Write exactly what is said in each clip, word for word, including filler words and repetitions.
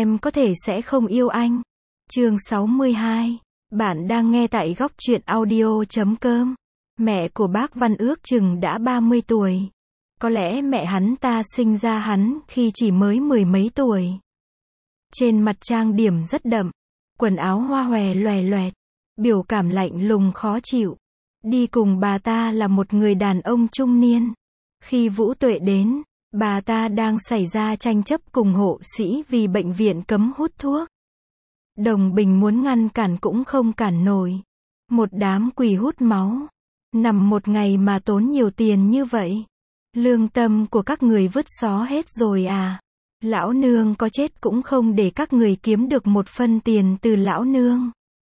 em có thể sẽ không yêu anh. Chương sáu mươi hai. Bạn đang nghe tại góc truyện audio chấm com. Mẹ của bác Văn ước chừng đã ba mươi tuổi. Có lẽ mẹ hắn ta sinh ra hắn khi chỉ mới mười mấy tuổi. Trên mặt trang điểm rất đậm, quần áo hoa hòe loè loẹt, biểu cảm lạnh lùng khó chịu. Đi cùng bà ta là một người đàn ông trung niên. Khi Vũ Tuệ đến, bà ta đang xảy ra tranh chấp cùng hộ sĩ vì bệnh viện cấm hút thuốc. Đồng Bình muốn ngăn cản cũng không cản nổi. Một đám quỷ hút máu. Nằm một ngày mà tốn nhiều tiền như vậy. Lương tâm của các người vứt xó hết rồi à? Lão nương có chết cũng không để các người kiếm được một phân tiền từ lão nương.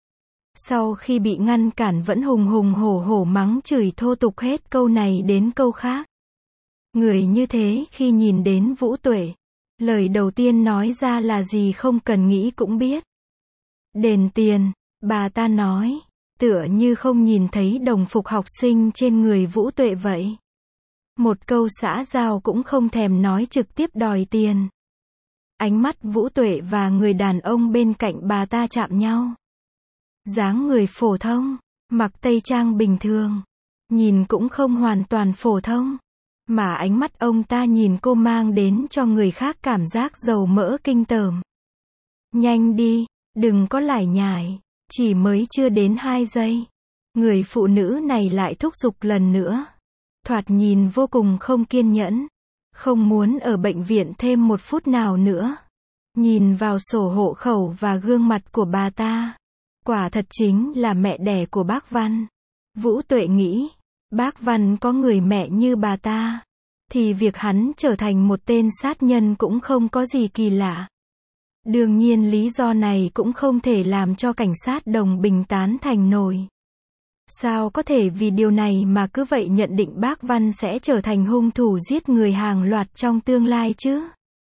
Sau khi bị ngăn cản vẫn hùng hùng hổ hổ mắng chửi thô tục hết câu này đến câu khác. Người như thế khi nhìn đến Vũ Tuệ, lời đầu tiên nói ra là gì không cần nghĩ cũng biết. Đền tiền, bà ta nói, tựa như không nhìn thấy đồng phục học sinh trên người Vũ Tuệ vậy. Một câu xã giao cũng không thèm nói, trực tiếp đòi tiền. Ánh mắt Vũ Tuệ và người đàn ông bên cạnh bà ta chạm nhau. Dáng người phổ thông, mặc tây trang bình thường, nhìn cũng không hoàn toàn phổ thông. Mà ánh mắt ông ta nhìn cô mang đến cho người khác cảm giác dầu mỡ kinh tởm. Nhanh đi, đừng có lải nhải, chỉ mới chưa đến hai giây. Người phụ nữ này lại thúc giục lần nữa. Thoạt nhìn vô cùng không kiên nhẫn. Không muốn ở bệnh viện thêm một phút nào nữa. Nhìn vào sổ hộ khẩu và gương mặt của bà ta. Quả thật chính là mẹ đẻ của bác Văn. Vũ Tuệ nghĩ, bác Văn có người mẹ như bà ta, thì việc hắn trở thành một tên sát nhân cũng không có gì kỳ lạ. Đương nhiên lý do này cũng không thể làm cho cảnh sát Đồng Bình tán thành nổi. Sao có thể vì điều này mà cứ vậy nhận định bác Văn sẽ trở thành hung thủ giết người hàng loạt trong tương lai chứ?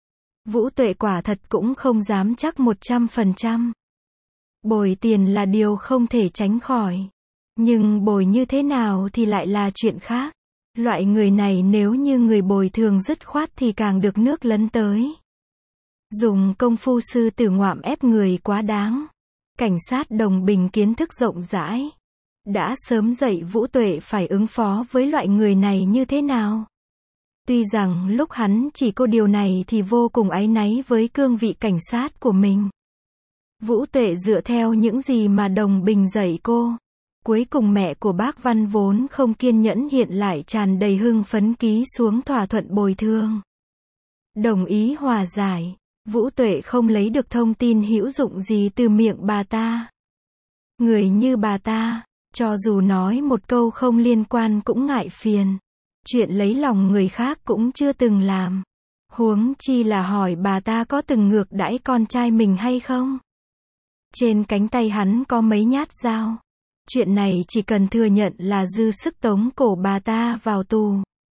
Vũ Tuệ quả thật cũng không dám chắc một trăm phần trăm. Bồi tiền là điều không thể tránh khỏi. Nhưng bồi như thế nào thì lại là chuyện khác. Loại người này nếu như người bồi thường dứt khoát thì càng được nước lấn tới. Dùng công phu sư tử ngoạm ép người quá đáng. Cảnh sát Đồng Bình kiến thức rộng rãi. Đã sớm dạy Vũ Tuệ phải ứng phó với loại người này như thế nào. Tuy rằng lúc hắn chỉ cô điều này thì vô cùng áy náy với cương vị cảnh sát của mình. Vũ Tuệ dựa theo những gì mà Đồng Bình dạy cô. Cuối cùng mẹ của bác Văn vốn không kiên nhẫn hiện lại tràn đầy hưng phấn ký xuống thỏa thuận bồi thường. Đồng ý hòa giải. Vũ Tuệ không lấy được thông tin hữu dụng gì từ miệng bà ta. Người như bà ta, cho dù nói một câu không liên quan cũng ngại phiền. Chuyện lấy lòng người khác cũng chưa từng làm. Huống chi là hỏi bà ta có từng ngược đãi con trai mình hay không. Trên cánh tay hắn có mấy nhát dao. Chuyện này chỉ cần thừa nhận là dư sức tống cổ bà ta vào tù.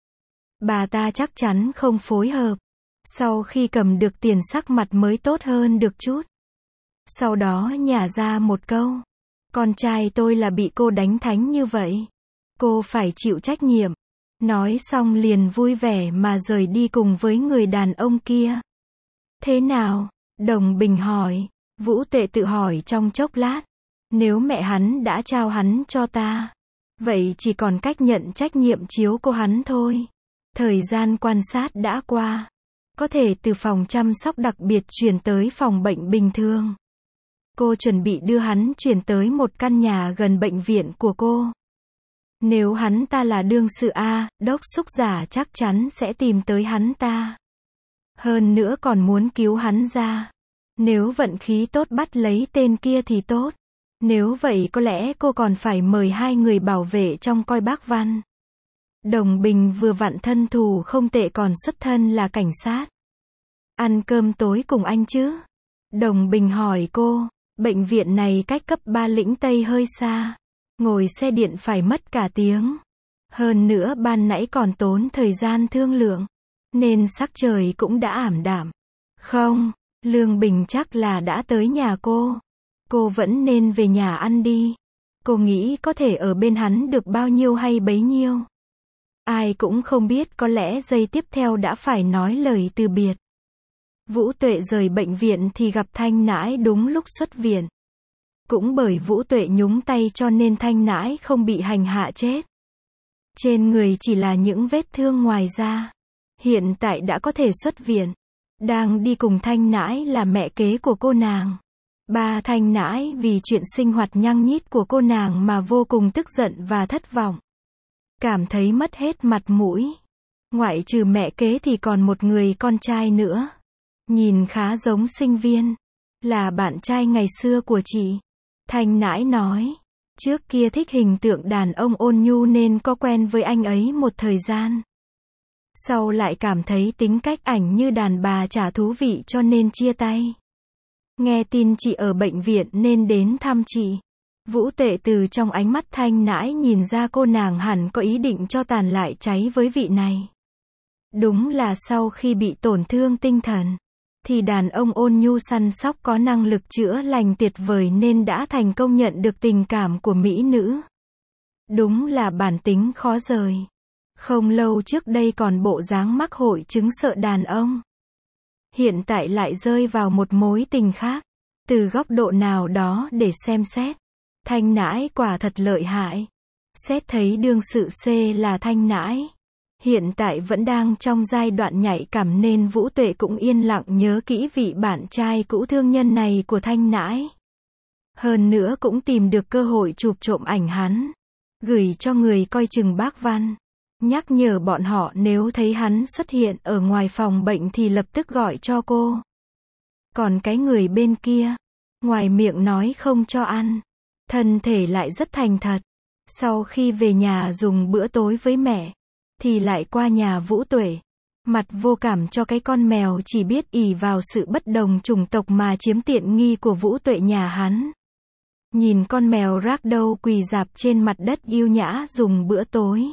Bà ta chắc chắn không phối hợp. Sau khi cầm được tiền sắc mặt mới tốt hơn được chút. Sau đó nhả ra một câu. Con trai tôi là bị cô đánh thánh như vậy. Cô phải chịu trách nhiệm. Nói xong liền vui vẻ mà rời đi cùng với người đàn ông kia. Thế nào? Đồng Bình hỏi. Vũ Tuệ tự hỏi trong chốc lát. Nếu mẹ hắn đã trao hắn cho ta, vậy chỉ còn cách nhận trách nhiệm chiếu cô hắn thôi. Thời gian quan sát đã qua. Có thể từ phòng chăm sóc đặc biệt chuyển tới phòng bệnh bình thường. Cô chuẩn bị đưa hắn chuyển tới một căn nhà gần bệnh viện của cô. Nếu hắn ta là đương sự A, đốc xúc giả chắc chắn sẽ tìm tới hắn ta. Hơn nữa còn muốn cứu hắn ra. Nếu vận khí tốt bắt lấy tên kia thì tốt. Nếu vậy có lẽ cô còn phải mời hai người bảo vệ trong coi bác Văn. Đồng Bình vừa vặn thân thủ không tệ còn xuất thân là cảnh sát. Ăn cơm tối cùng anh chứ? Đồng Bình hỏi cô. Bệnh viện này cách cấp ba Lĩnh Tây hơi xa. Ngồi xe điện phải mất cả tiếng. Hơn nữa ban nãy còn tốn thời gian thương lượng. Nên sắc trời cũng đã ảm đạm. Không, Lương Bình chắc là đã tới nhà cô. Cô vẫn nên về nhà ăn đi. Cô nghĩ có thể ở bên hắn được bao nhiêu hay bấy nhiêu. Ai cũng không biết, có lẽ giây tiếp theo đã phải nói lời từ biệt. Vũ Tuệ rời bệnh viện thì gặp Thanh Nãi đúng lúc xuất viện. Cũng bởi Vũ Tuệ nhúng tay cho nên Thanh Nãi không bị hành hạ chết. Trên người chỉ là những vết thương ngoài da. Hiện tại đã có thể xuất viện. Đang đi cùng Thanh Nãi là mẹ kế của cô nàng. Ba Thanh Nãi vì chuyện sinh hoạt nhăng nhít của cô nàng mà vô cùng tức giận và thất vọng. Cảm thấy mất hết mặt mũi. Ngoại trừ mẹ kế thì còn một người con trai nữa. Nhìn khá giống sinh viên. Là bạn trai ngày xưa của chị. Thanh Nãi nói. Trước kia thích hình tượng đàn ông ôn nhu nên có quen với anh ấy một thời gian. Sau lại cảm thấy tính cách ảnh như đàn bà chả thú vị cho nên chia tay. Nghe tin chị ở bệnh viện nên đến thăm chị. Vũ Tuệ từ trong ánh mắt Thanh Nãi nhìn ra cô nàng hẳn có ý định cho tàn lại cháy với vị này. Đúng là sau khi bị tổn thương tinh thần, thì đàn ông ôn nhu săn sóc có năng lực chữa lành tuyệt vời nên đã thành công nhận được tình cảm của mỹ nữ. Đúng là bản tính khó rời. Không lâu trước đây còn bộ dáng mắc hội chứng sợ đàn ông. Hiện tại lại rơi vào một mối tình khác. Từ góc độ nào đó để xem xét. Thanh Nãi quả thật lợi hại. Xét thấy đương sự C là Thanh Nãi. Hiện tại vẫn đang trong giai đoạn nhạy cảm nên Vũ Tuệ cũng yên lặng nhớ kỹ vị bạn trai cũ thương nhân này của Thanh Nãi. Hơn nữa cũng tìm được cơ hội chụp trộm ảnh hắn. Gửi cho người coi chừng bác Văn. Nhắc nhở bọn họ nếu thấy hắn xuất hiện ở ngoài phòng bệnh thì lập tức gọi cho cô. Còn cái người bên kia, ngoài miệng nói không cho ăn, thân thể lại rất thành thật. Sau khi về nhà dùng bữa tối với mẹ, thì lại qua nhà Vũ Tuệ. Mặt vô cảm cho cái con mèo chỉ biết ỷ vào sự bất đồng chủng tộc mà chiếm tiện nghi của Vũ Tuệ nhà hắn. Nhìn con mèo ragdoll quỳ rạp trên mặt đất yêu nhã dùng bữa tối.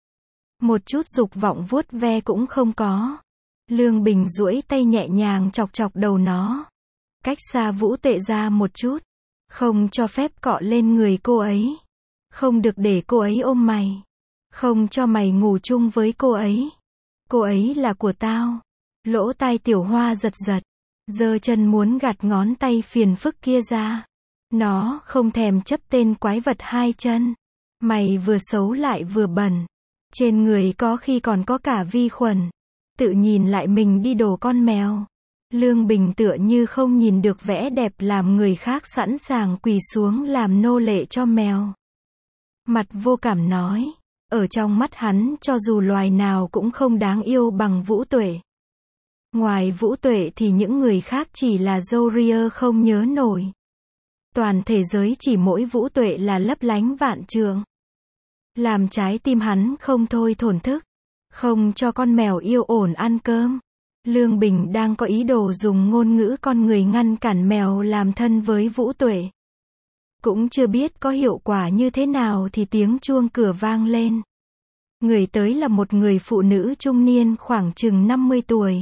Một chút dục vọng vuốt ve cũng không có. Lương Bình duỗi tay nhẹ nhàng chọc chọc đầu nó. Cách xa Vũ Tuệ ra một chút. Không cho phép cọ lên người cô ấy. Không được để cô ấy ôm mày. Không cho mày ngủ chung với cô ấy. Cô ấy là của tao. Lỗ tai Tiểu Hoa giật giật. Giơ chân muốn gạt ngón tay phiền phức kia ra. Nó không thèm chấp tên quái vật hai chân. Mày vừa xấu lại vừa bẩn. Trên người có khi còn có cả vi khuẩn. Tự nhìn lại mình đi đổ con mèo. Lương Bình tựa như không nhìn được vẻ đẹp làm người khác sẵn sàng quỳ xuống làm nô lệ cho mèo. Mặt vô cảm nói. Ở trong mắt hắn cho dù loài nào cũng không đáng yêu bằng Vũ Tuệ. Ngoài Vũ Tuệ thì những người khác chỉ là Zoria không nhớ nổi. Toàn thế giới chỉ mỗi Vũ Tuệ là lấp lánh vạn trượng. Làm trái tim hắn không thôi thổn thức. Không cho con mèo yêu ổn ăn cơm. Lương Bình đang có ý đồ dùng ngôn ngữ con người ngăn cản mèo làm thân với Vũ Tuệ. Cũng chưa biết có hiệu quả như thế nào thì tiếng chuông cửa vang lên. Người tới là một người phụ nữ trung niên khoảng chừng năm mươi tuổi.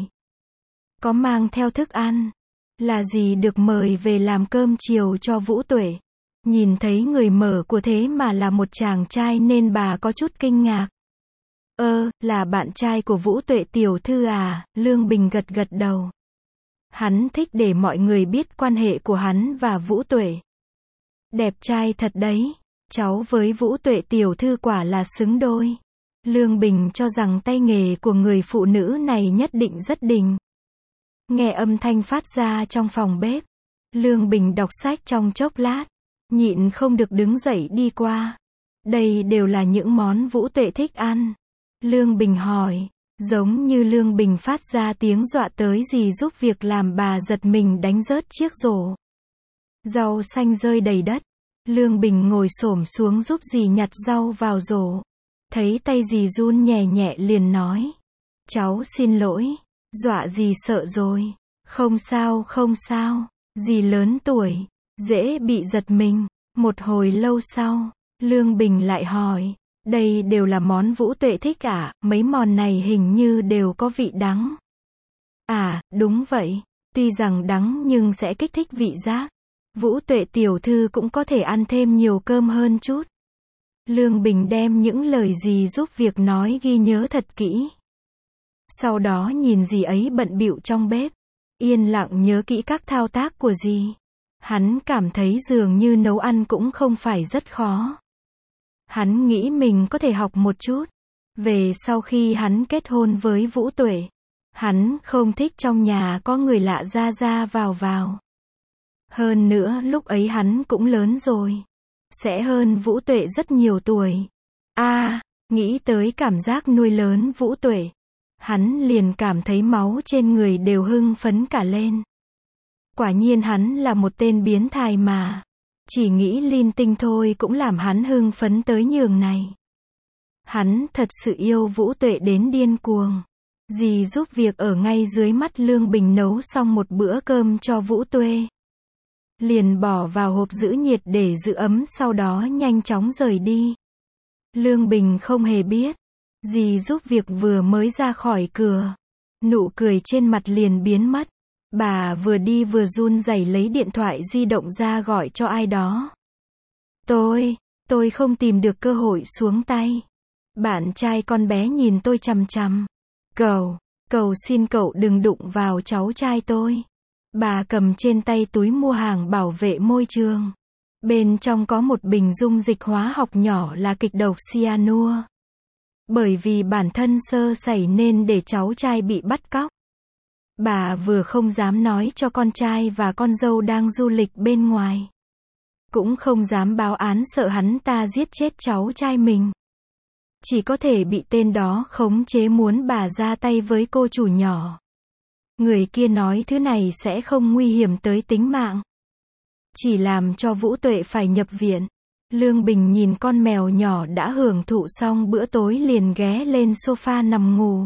Có mang theo thức ăn. Là gì được mời về làm cơm chiều cho Vũ Tuệ. Nhìn thấy người mở của thế mà là một chàng trai nên bà có chút kinh ngạc. Ơ, là bạn trai của Vũ Tuệ tiểu thư à, Lương Bình gật gật đầu. Hắn thích để mọi người biết quan hệ của hắn và Vũ Tuệ. Đẹp trai thật đấy, cháu với Vũ Tuệ tiểu thư quả là xứng đôi. Lương Bình cho rằng tay nghề của người phụ nữ này nhất định rất đỉnh. Nghe âm thanh phát ra trong phòng bếp. Lương Bình đọc sách trong chốc lát. Nhịn không được đứng dậy đi qua. Đây đều là những món Vũ Tuệ thích ăn. Lương Bình hỏi. Giống như Lương Bình phát ra tiếng dọa tới gì giúp việc làm bà giật mình đánh rớt chiếc rổ. Rau xanh rơi đầy đất. Lương Bình ngồi xổm xuống giúp dì nhặt rau vào rổ. Thấy tay dì run nhẹ nhẹ liền nói. Cháu xin lỗi. Dọa dì sợ rồi. Không sao không sao. Dì lớn tuổi. Dễ bị giật mình. Một hồi lâu sau. Lương Bình lại hỏi. Đây đều là món Vũ Tuệ thích à? Mấy món này hình như đều có vị đắng. À, đúng vậy. Tuy rằng đắng nhưng sẽ kích thích vị giác. Vũ Tuệ tiểu thư cũng có thể ăn thêm nhiều cơm hơn chút. Lương Bình đem những lời gì giúp việc nói ghi nhớ thật kỹ. Sau đó nhìn dì ấy bận bịu trong bếp. yên lặng nhớ kỹ các thao tác của dì. Hắn cảm thấy dường như nấu ăn cũng không phải rất khó. Hắn nghĩ mình có thể học một chút. Về sau khi hắn kết hôn với Vũ Tuệ, hắn không thích trong nhà có người lạ ra ra vào vào. Hơn nữa lúc ấy hắn cũng lớn rồi. Sẽ hơn Vũ Tuệ rất nhiều tuổi. a à, nghĩ tới cảm giác nuôi lớn Vũ Tuệ. Hắn liền cảm thấy máu trên người đều hưng phấn cả lên. Quả nhiên hắn là một tên biến thái mà. Chỉ nghĩ linh tinh thôi cũng làm hắn hưng phấn tới nhường này. Hắn thật sự yêu Vũ Tuệ đến điên cuồng. Dì giúp việc ở ngay dưới mắt Lương Bình nấu xong một bữa cơm cho Vũ Tuệ. Liền bỏ vào hộp giữ nhiệt để giữ ấm, sau đó nhanh chóng rời đi. Lương Bình không hề biết. Dì giúp việc vừa mới ra khỏi cửa. Nụ cười trên mặt liền biến mất. Bà vừa đi vừa run rẩy lấy điện thoại di động ra gọi cho ai đó. Tôi, tôi không tìm được cơ hội xuống tay. Bạn trai con bé nhìn tôi chằm chằm. Cầu, cầu xin cậu đừng đụng vào cháu trai tôi. Bà cầm trên tay túi mua hàng bảo vệ môi trường. Bên trong có một bình dung dịch hóa học nhỏ là kịch độc cyanua. Bởi vì bản thân sơ sẩy nên để cháu trai bị bắt cóc. Bà vừa không dám nói cho con trai và con dâu đang du lịch bên ngoài. Cũng không dám báo án sợ hắn ta giết chết cháu trai mình. Chỉ có thể bị tên đó khống chế muốn bà ra tay với cô chủ nhỏ. Người kia nói thứ này sẽ không nguy hiểm tới tính mạng. Chỉ làm cho Vũ Tuệ phải nhập viện. Lương Bình nhìn con mèo nhỏ đã hưởng thụ xong bữa tối liền ghé lên sofa nằm ngủ.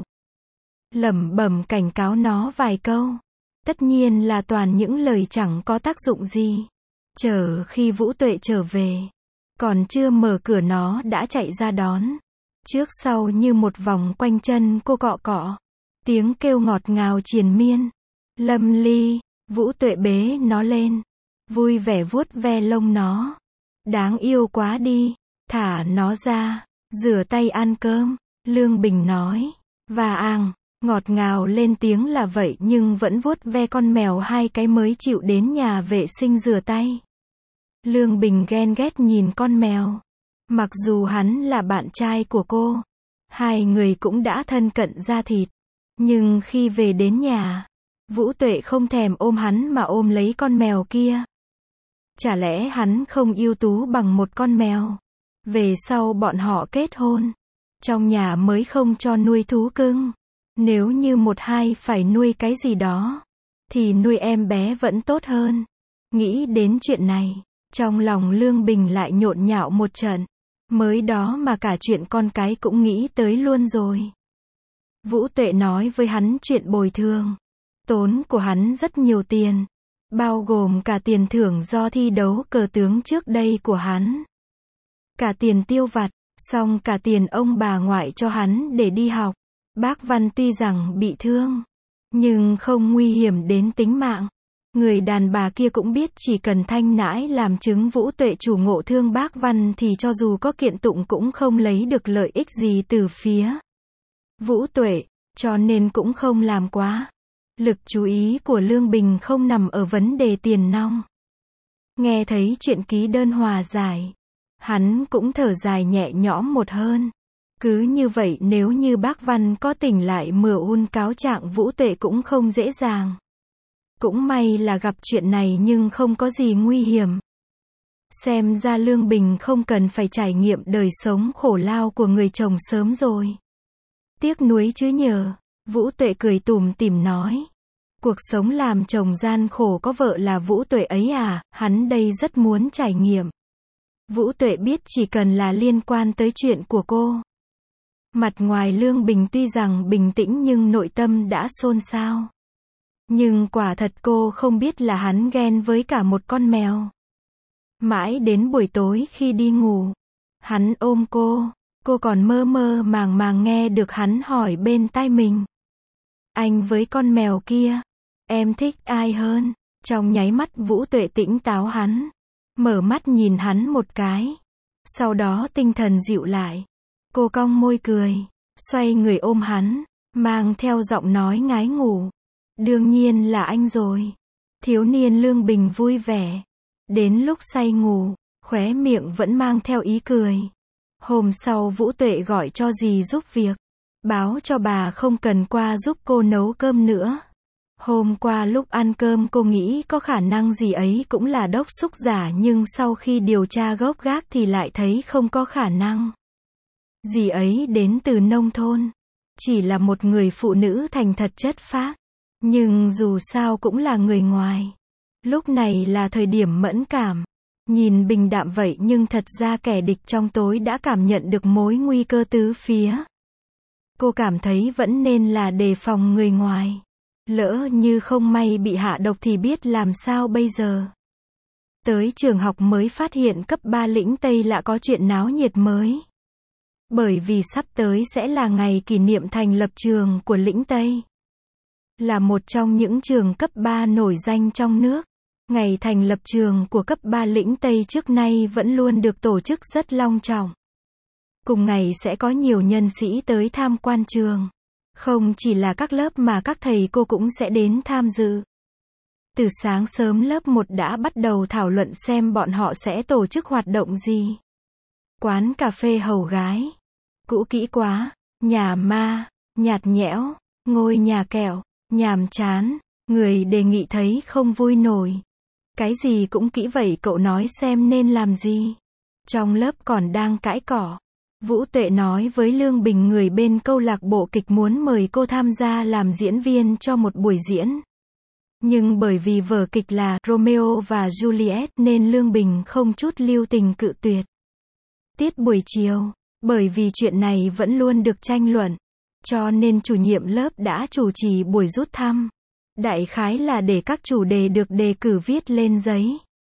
Lẩm bẩm cảnh cáo nó vài câu. Tất nhiên là toàn những lời chẳng có tác dụng gì. Chờ khi Vũ Tuệ trở về, còn chưa mở cửa nó đã chạy ra đón. Trước sau như một vòng quanh chân cô cọ cọ. Tiếng kêu ngọt ngào triền miên. Lâm Ly, Vũ Tuệ bế nó lên. Vui vẻ vuốt ve lông nó. Đáng yêu quá đi. Thả nó ra. Rửa tay ăn cơm. Lương Bình nói. Và àng. Ngọt ngào lên tiếng là vậy nhưng vẫn vuốt ve con mèo hai cái mới chịu đến nhà vệ sinh rửa tay. Lương Bình ghen ghét nhìn con mèo. Mặc dù hắn là bạn trai của cô, hai người cũng đã thân cận da thịt. Nhưng khi về đến nhà, Vũ Tuệ không thèm ôm hắn mà ôm lấy con mèo kia. Chả lẽ hắn không ưu tú bằng một con mèo? Về sau bọn họ kết hôn, trong nhà mới không cho nuôi thú cưng. Nếu như một hai phải nuôi cái gì đó, thì nuôi em bé vẫn tốt hơn. Nghĩ đến chuyện này, trong lòng Lương Bình lại nhộn nhạo một trận. Mới đó mà cả chuyện con cái cũng nghĩ tới luôn rồi. Vũ Tuệ nói với hắn chuyện bồi thường. Tốn của hắn rất nhiều tiền. Bao gồm cả tiền thưởng do thi đấu cờ tướng trước đây của hắn. Cả tiền tiêu vặt, xong cả tiền ông bà ngoại cho hắn để đi học. Bác Văn tuy rằng bị thương, nhưng không nguy hiểm đến tính mạng. Người đàn bà kia cũng biết chỉ cần thanh nãi làm chứng Vũ Tuệ chủ ngộ thương bác Văn thì cho dù có kiện tụng cũng không lấy được lợi ích gì từ phía Vũ Tuệ, cho nên cũng không làm quá. Lực chú ý của Lương Bình không nằm ở vấn đề tiền nong. Nghe thấy chuyện ký đơn hòa giải, hắn cũng thở dài nhẹ nhõm một hơn. Cứ như vậy nếu như bác Văn có tỉnh lại mửa un cáo trạng Vũ Tuệ cũng không dễ dàng. Cũng may là gặp chuyện này nhưng không có gì nguy hiểm. Xem ra Lương Bình không cần phải trải nghiệm đời sống khổ lao của người chồng sớm rồi. Tiếc nuối chứ nhờ. Vũ Tuệ cười tủm tỉm nói. Cuộc sống làm chồng gian khổ có vợ là Vũ Tuệ ấy à, hắn đây rất muốn trải nghiệm. Vũ Tuệ biết chỉ cần là liên quan tới chuyện của cô. Mặt ngoài Lương Bình tuy rằng bình tĩnh nhưng nội tâm đã xôn xao. Nhưng quả thật cô không biết là hắn ghen với cả một con mèo. Mãi đến buổi tối khi đi ngủ, hắn ôm cô, cô còn mơ mơ màng màng nghe được hắn hỏi bên tai mình. Anh với con mèo kia, em thích ai hơn? Trong nháy mắt Vũ Tuệ tỉnh táo hắn, mở mắt nhìn hắn một cái. Sau đó tinh thần dịu lại. Cô cong môi cười, xoay người ôm hắn, mang theo giọng nói ngái ngủ. Đương nhiên là anh rồi. Thiếu niên Lương Bình vui vẻ. Đến lúc say ngủ, khóe miệng vẫn mang theo ý cười. Hôm sau Vũ Tuệ gọi cho dì giúp việc. Báo cho bà không cần qua giúp cô nấu cơm nữa. Hôm qua lúc ăn cơm cô nghĩ có khả năng dì ấy cũng là đốc xúc giả, nhưng sau khi điều tra gốc gác thì lại thấy không có khả năng. Dì ấy đến từ nông thôn. Chỉ là một người phụ nữ thành thật chất phác. Nhưng dù sao cũng là người ngoài. Lúc này là thời điểm mẫn cảm. Nhìn bình đạm vậy nhưng thật ra kẻ địch trong tối đã cảm nhận được mối nguy cơ tứ phía. Cô cảm thấy vẫn nên là đề phòng người ngoài. Lỡ như không may bị hạ độc thì biết làm sao bây giờ. Tới trường học mới phát hiện cấp ba lĩnh Tây lại có chuyện náo nhiệt mới. Bởi vì sắp tới sẽ là ngày kỷ niệm thành lập trường của lĩnh Tây. Là một trong những trường cấp ba nổi danh trong nước. Ngày thành lập trường của cấp ba lĩnh Tây trước nay vẫn luôn được tổ chức rất long trọng. Cùng ngày sẽ có nhiều nhân sĩ tới tham quan trường. Không chỉ là các lớp mà các thầy cô cũng sẽ đến tham dự. Từ sáng sớm lớp một đã bắt đầu thảo luận xem bọn họ sẽ tổ chức hoạt động gì. Quán cà phê hầu gái. Cũ kỹ quá. Nhà ma. Nhạt nhẽo. Ngôi nhà kẹo. Nhàm chán. Người đề nghị thấy không vui nổi. Cái gì cũng kỹ vậy, cậu nói xem nên làm gì. Trong lớp còn đang cãi cỏ. Vũ Tuệ nói với Lương Bình người bên câu lạc bộ kịch muốn mời cô tham gia làm diễn viên cho một buổi diễn. Nhưng bởi vì vở kịch là Romeo và Juliet nên Lương Bình không chút lưu tình cự tuyệt. Tiết buổi chiều, bởi vì chuyện này vẫn luôn được tranh luận, cho nên chủ nhiệm lớp đã chủ trì buổi rút thăm. Đại khái là để các chủ đề được đề cử viết lên giấy.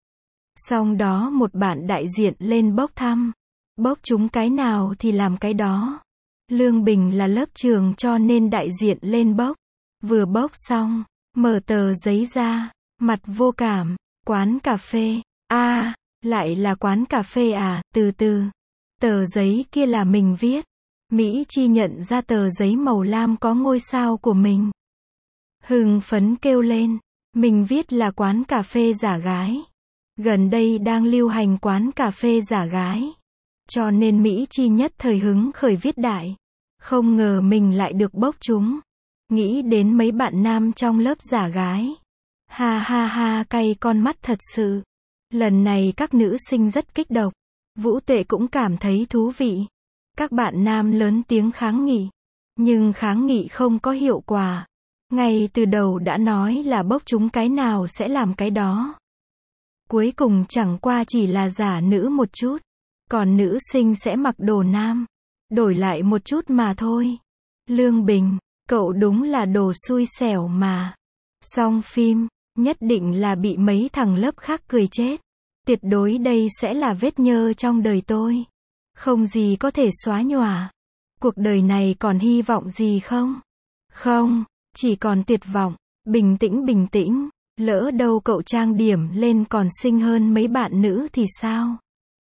Xong đó một bạn đại diện lên bốc thăm. Bốc chúng cái nào thì làm cái đó. Lương Bình là lớp trưởng cho nên đại diện lên bốc. Vừa bốc xong, mở tờ giấy ra, mặt vô cảm. Quán cà phê. A, à, lại là quán cà phê à, từ từ. Tờ giấy kia là mình viết. Mỹ Chi nhận ra tờ giấy màu lam có ngôi sao của mình. Hưng phấn kêu lên. Mình viết là quán cà phê giả gái. Gần đây đang lưu hành quán cà phê giả gái. Cho nên Mỹ Chi nhất thời hứng khởi viết đại. Không ngờ mình lại được bốc trúng. Nghĩ đến mấy bạn nam trong lớp giả gái. Ha ha ha, cay con mắt thật sự. Lần này các nữ sinh rất kích động. Vũ Tuệ cũng cảm thấy thú vị. Các bạn nam lớn tiếng kháng nghị. Nhưng kháng nghị không có hiệu quả. Ngay từ đầu đã nói là bốc trúng cái nào sẽ làm cái đó. Cuối cùng chẳng qua chỉ là giả nữ một chút. Còn nữ sinh sẽ mặc đồ nam. Đổi lại một chút mà thôi. Lương Bình, cậu đúng là đồ xui xẻo mà. Xong phim, nhất định là bị mấy thằng lớp khác cười chết. Tuyệt đối đây sẽ là vết nhơ trong đời tôi. Không gì có thể xóa nhòa. Cuộc đời này còn hy vọng gì không? Không, chỉ còn tuyệt vọng. Bình tĩnh bình tĩnh. Lỡ đâu cậu trang điểm lên còn xinh hơn mấy bạn nữ thì sao?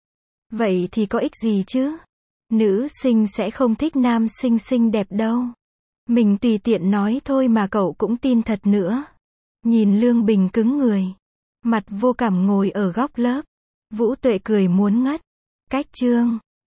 Vậy thì có ích gì chứ? Nữ sinh sẽ không thích nam sinh xinh đẹp đâu. Mình tùy tiện nói thôi mà cậu cũng tin thật nữa. Nhìn Lương Bình cứng người. Mặt vô cảm ngồi ở góc lớp. Vũ Tuệ cười muốn ngất. Cách chương